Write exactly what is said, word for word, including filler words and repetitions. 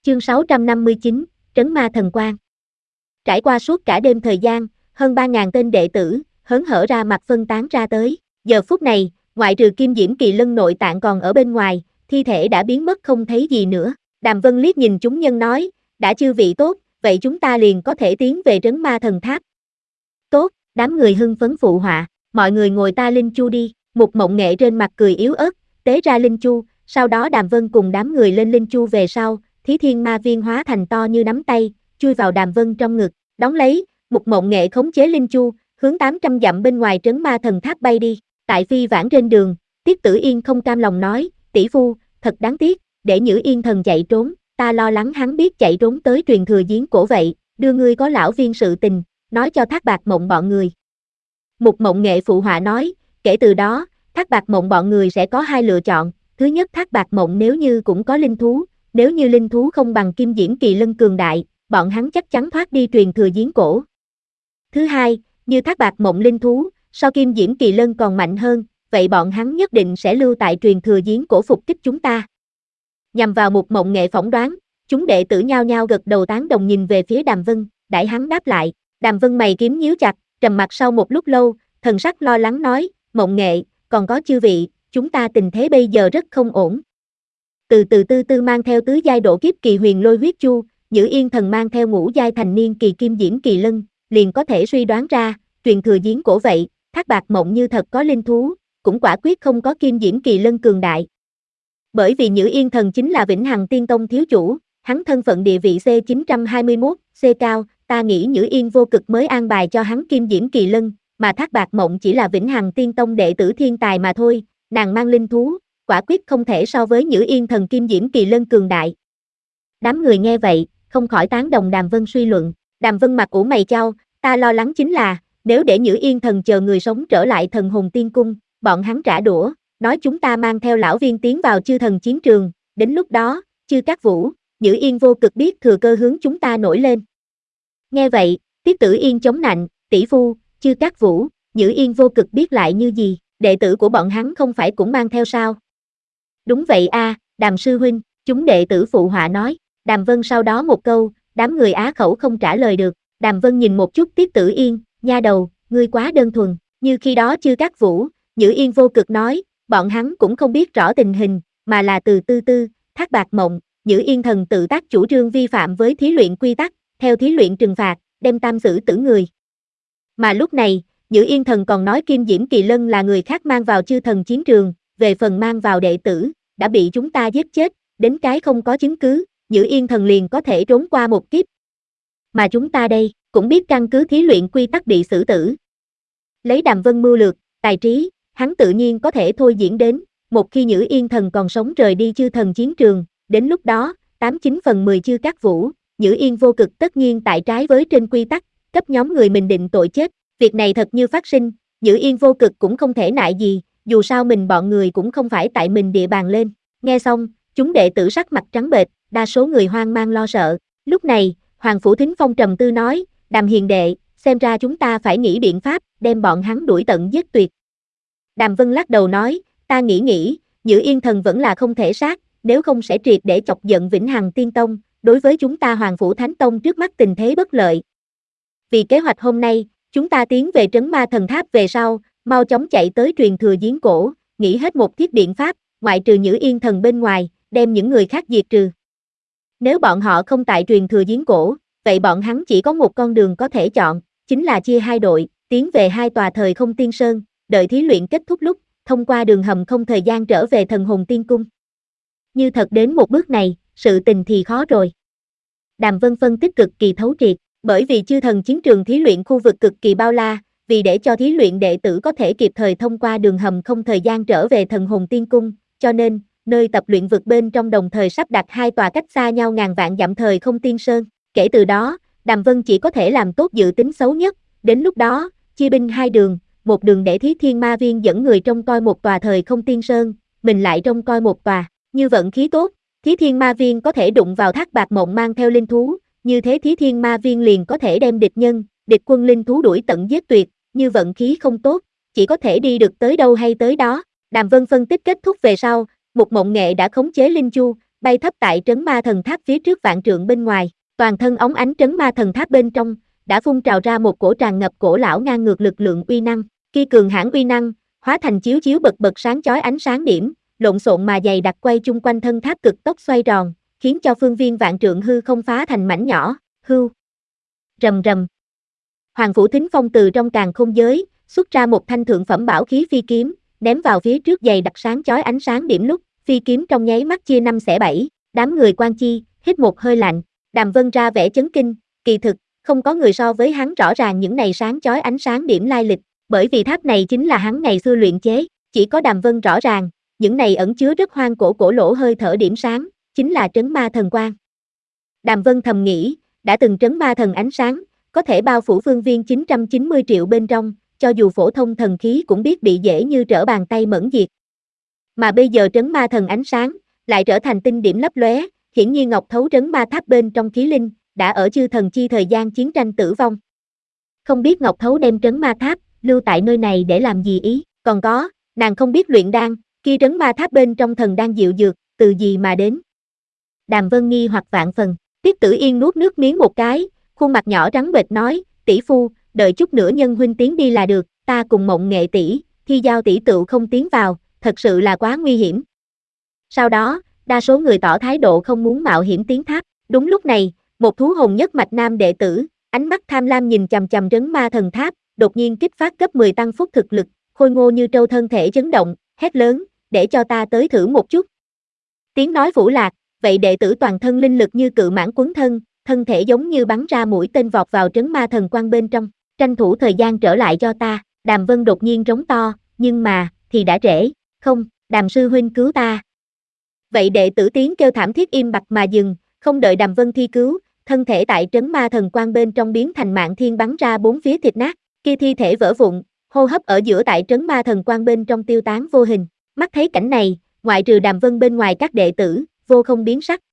Chương sáu trăm năm mươi chín, Trấn Ma Thần Quang. Trải qua suốt cả đêm thời gian, hơn ba ngàn tên đệ tử, hớn hở ra mặt phân tán ra tới. Giờ phút này, ngoại trừ Kim Diễm Kỳ Lân nội tạng còn ở bên ngoài, thi thể đã biến mất không thấy gì nữa. Đàm Vân liếc nhìn chúng nhân nói, đã chư vị tốt, vậy chúng ta liền có thể tiến về Trấn Ma Thần Tháp. Tốt, đám người hưng phấn phụ họa, mọi người ngồi ta linh chu đi. Mục Mộng Nghệ trên mặt cười yếu ớt, tế ra linh chu, sau đó Đàm Vân cùng đám người lên linh chu về sau, Thí Thiên Ma Viên hóa thành to như nắm tay, chui vào Đàm Vân trong ngực, đóng lấy. Mục Mộng Nghệ khống chế linh chu, hướng tám trăm dặm bên ngoài Trấn Ma Thần Tháp bay đi. Tại phi vãng trên đường, Tiết Tử Yên không cam lòng nói, tỷ phu, thật đáng tiếc, để Nhữ Yên Thần chạy trốn, ta lo lắng hắn biết chạy trốn tới truyền thừa giếng cổ vậy, đưa ngươi có lão viên sự tình, nói cho Thác Bạt Mộng bọn người. Mục Mộng Nghệ phụ họa nói, kể từ đó, Thác Bạt Mộng bọn người sẽ có hai lựa chọn, thứ nhất Thác Bạt Mộng nếu như cũng có linh thú, nếu như linh thú không bằng Kim Diễm Kỳ Lân cường đại, bọn hắn chắc chắn thoát đi truyền thừa giếng cổ. Thứ hai, như Thác Bạt Mộng linh thú, so Kim Diễm Kỳ Lân còn mạnh hơn, vậy bọn hắn nhất định sẽ lưu tại truyền thừa giếng cổ phục kích chúng ta. Nhằm vào Mục Mộng Nghệ phỏng đoán, chúng đệ tử nhao nhao gật đầu tán đồng nhìn về phía Đàm Vân, đãi hắn đáp lại. Đàm Vân mày kiếm nhíu chặt, trầm mặc sau một lúc lâu, thần sắc lo lắng nói, Mộng Nghệ, còn có chư vị, chúng ta tình thế bây giờ rất không ổn. Từ từ tư tư mang theo tứ giai độ kiếp kỳ huyền lôi huyết chu, Nhữ Yên Thần mang theo ngũ giai thành niên kỳ Kim Diễm Kỳ Lân, liền có thể suy đoán ra, truyền thừa giếng cổ vậy, Thác Bạt Mộng như thật có linh thú, cũng quả quyết không có Kim Diễm Kỳ Lân cường đại. Bởi vì Nhữ Yên Thần chính là Vĩnh Hằng Tiên Tông thiếu chủ, hắn thân phận địa vị C chín trăm hai mươi mốt, C cao, ta nghĩ Nhữ Yên vô cực mới an bài cho hắn Kim Diễm Kỳ Lân, mà Thác Bạt Mộng chỉ là Vĩnh Hằng Tiên Tông đệ tử thiên tài mà thôi, nàng mang linh thú, quả quyết không thể so với Nhữ Yên Thần Kim Diễm Kỳ Lân cường đại. Đám người nghe vậy, không khỏi tán đồng Đàm Vân suy luận. Đàm Vân mặt ủ mày chau, ta lo lắng chính là, nếu để Nhữ Yên Thần chờ người sống trở lại Thần Hồn Tiên Cung, bọn hắn trả đũa, nói chúng ta mang theo lão viên tiến vào chư thần chiến trường, đến lúc đó, chư Cát Vũ, Nhữ Yên vô cực biết thừa cơ hướng chúng ta nổi lên. Nghe vậy, Tiết Tử Yên chống nạnh, tỷ phu, chư Cát Vũ, Nhữ Yên vô cực biết lại như gì, đệ tử của bọn hắn không phải cũng mang theo sao? Đúng vậy a, Đàm sư huynh, chúng đệ tử phụ họa nói. Đàm Vân sau đó một câu, đám người á khẩu không trả lời được. Đàm Vân nhìn một chút Tiết Tử Yên, nha đầu, ngươi quá đơn thuần. Như khi đó chư Cát Vũ, Nhữ Yên vô cực nói, bọn hắn cũng không biết rõ tình hình, mà là từ tư tư, Thác Bạt Mộng, Nhữ Yên Thần tự tác chủ trương vi phạm với thí luyện quy tắc, theo thí luyện trừng phạt, đem tam xử tử người. Mà lúc này, Nhữ Yên Thần còn nói Kim Diễm Kỳ Lân là người khác mang vào chư thần chiến trường, về phần mang vào đệ tử, đã bị chúng ta giết chết, đến cái không có chứng cứ, Nhữ Yên Thần liền có thể trốn qua một kiếp. Mà chúng ta đây, cũng biết căn cứ thí luyện quy tắc bị xử tử. Lấy Đàm Vân mưu lược, tài trí, hắn tự nhiên có thể thôi diễn đến, một khi Nhữ Yên Thần còn sống rời đi chư thần chiến trường, đến lúc đó, tám chín phần mười chư Cát Vũ, Nhữ Yên vô cực tất nhiên tại trái với trên quy tắc, cấp nhóm người mình định tội chết, việc này thật như phát sinh, Nhữ Yên vô cực cũng không thể nại gì, dù sao mình bọn người cũng không phải tại mình địa bàn lên. Nghe xong, chúng đệ tử sắc mặt trắng bệch, đa số người hoang mang lo sợ. Lúc này, Hoàng Phủ Thính Phong trầm tư nói, Đàm hiền đệ, xem ra chúng ta phải nghĩ biện pháp, đem bọn hắn đuổi tận giết tuyệt. Đàm Vân lắc đầu nói, ta nghĩ nghĩ, Nhữ Yên Thần vẫn là không thể sát, nếu không sẽ triệt để chọc giận Vĩnh Hằng Tiên Tông, đối với chúng ta Hoàng Phủ Thánh Tông trước mắt tình thế bất lợi. Vì kế hoạch hôm nay, chúng ta tiến về Trấn Ma Thần Tháp về sau, mau chóng chạy tới truyền thừa giếng cổ, nghĩ hết một thiết biện pháp, ngoại trừ Nhữ Yên Thần bên ngoài, đem những người khác diệt trừ. Nếu bọn họ không tại truyền thừa giếng cổ, vậy bọn hắn chỉ có một con đường có thể chọn, chính là chia hai đội, tiến về hai tòa thời không tiên sơn, đợi thí luyện kết thúc lúc, thông qua đường hầm không thời gian trở về Thần Hồn Tiên Cung. Như thật đến một bước này, sự tình thì khó rồi. Đàm Vân phân tích cực kỳ thấu triệt, bởi vì chư thần chiến trường thí luyện khu vực cực kỳ bao la, vì để cho thí luyện đệ tử có thể kịp thời thông qua đường hầm không thời gian trở về Thần Hồn Tiên Cung, cho nên, nơi tập luyện vực bên trong đồng thời sắp đặt hai tòa cách xa nhau ngàn vạn dặm thời không tiên sơn. Kể từ đó, Đàm Vân chỉ có thể làm tốt dự tính xấu nhất, đến lúc đó, chia binh hai đường, một đường để Thí Thiên Ma Viên dẫn người trông coi một tòa thời không tiên sơn, mình lại trông coi một tòa, như vận khí tốt, Thí Thiên Ma Viên có thể đụng vào Thác Bạt Mộng mang theo linh thú, như thế Thí Thiên Ma Viên liền có thể đem địch nhân, địch quân linh thú đuổi tận giết tuyệt, như vận khí không tốt, chỉ có thể đi được tới đâu hay tới đó. Đàm Vân phân tích kết thúc về sau, Mục Mộng Nghệ đã khống chế linh chu, bay thấp tại trấn ma thần tháp phía trước vạn trượng bên ngoài, toàn thân óng ánh trấn ma thần tháp bên trong, đã phun trào ra một cổ tràn ngập cổ lão ngang ngược lực lượng uy năng, khi cường hãn uy năng, hóa thành chiếu chiếu bật bật sáng chói ánh sáng điểm, lộn xộn mà dày đặc quay chung quanh thân tháp cực tốc xoay tròn, khiến cho phương viên vạn trượng hư không phá thành mảnh nhỏ, hưu. Rầm rầm. Hoàng Phủ Thính Phong từ trong càn khôn giới, xuất ra một thanh thượng phẩm bảo khí phi kiếm, ném vào phía trước dày đặc sáng chói ánh sáng điểm lúc, phi kiếm trong nháy mắt chia năm xẻ bảy, đám người quan chi, hít một hơi lạnh, Đàm Vân ra vẻ chấn kinh, kỳ thực, không có người so với hắn rõ ràng những này sáng chói ánh sáng điểm lai lịch, bởi vì tháp này chính là hắn ngày xưa luyện chế, chỉ có Đàm Vân rõ ràng, những này ẩn chứa rất hoang cổ cổ lỗ hơi thở điểm sáng, chính là trấn ma thần quang. Đàm Vân thầm nghĩ, đã từng trấn ma thần ánh sáng, có thể bao phủ phương viên chín trăm chín mươi triệu bên trong, cho dù phổ thông thần khí cũng biết bị dễ như trở bàn tay mẫn diệt. Mà bây giờ trấn ma thần ánh sáng, lại trở thành tinh điểm lấp lóe, hiển nhiên Ngọc Thấu trấn ma tháp bên trong khí linh, đã ở chư thần chi thời gian chiến tranh tử vong. Không biết Ngọc Thấu đem trấn ma tháp, lưu tại nơi này để làm gì ý, còn có, nàng không biết luyện đan, kia trấn ma tháp bên trong thần đan diệu dược, từ gì mà đến. Đàm Vân nghi hoặc vạn phần, Tiết Tử Yên nuốt nước miếng một cái, khuôn mặt nhỏ trắng bệch nói, tỷ phu, đợi chút nữa nhân huynh tiến đi là được, ta cùng Mộng Nghệ tỷ, Thi Giao tỷ tựu không tiến vào, thật sự là quá nguy hiểm. Sau đó, đa số người tỏ thái độ không muốn mạo hiểm tiến tháp, đúng lúc này, một thú hồn nhất mạch nam đệ tử, ánh mắt tham lam nhìn chằm chằm trấn ma thần tháp, đột nhiên kích phát cấp mười tăng phúc thực lực, khôi ngô như trâu thân thể chấn động, hét lớn, để cho ta tới thử một chút. Tiếng nói phủ lạc, vậy đệ tử toàn thân linh lực như cự mãng quấn thân, thân thể giống như bắn ra mũi tên vọt vào trấn ma thần quang bên trong, tranh thủ thời gian trở lại cho ta, Đàm Vân đột nhiên rống to, nhưng mà, thì đã trễ, không, Đàm sư huynh cứu ta. Vậy đệ tử tiếng kêu thảm thiết im bặt mà dừng, không đợi Đàm Vân thi cứu, thân thể tại trấn ma thần quang bên trong biến thành mạng thiên bắn ra bốn phía thịt nát, kia thi thể vỡ vụn, hô hấp ở giữa tại trấn ma thần quang bên trong tiêu tán vô hình, mắt thấy cảnh này, ngoại trừ Đàm Vân bên ngoài các đệ tử, vô không biến sắc,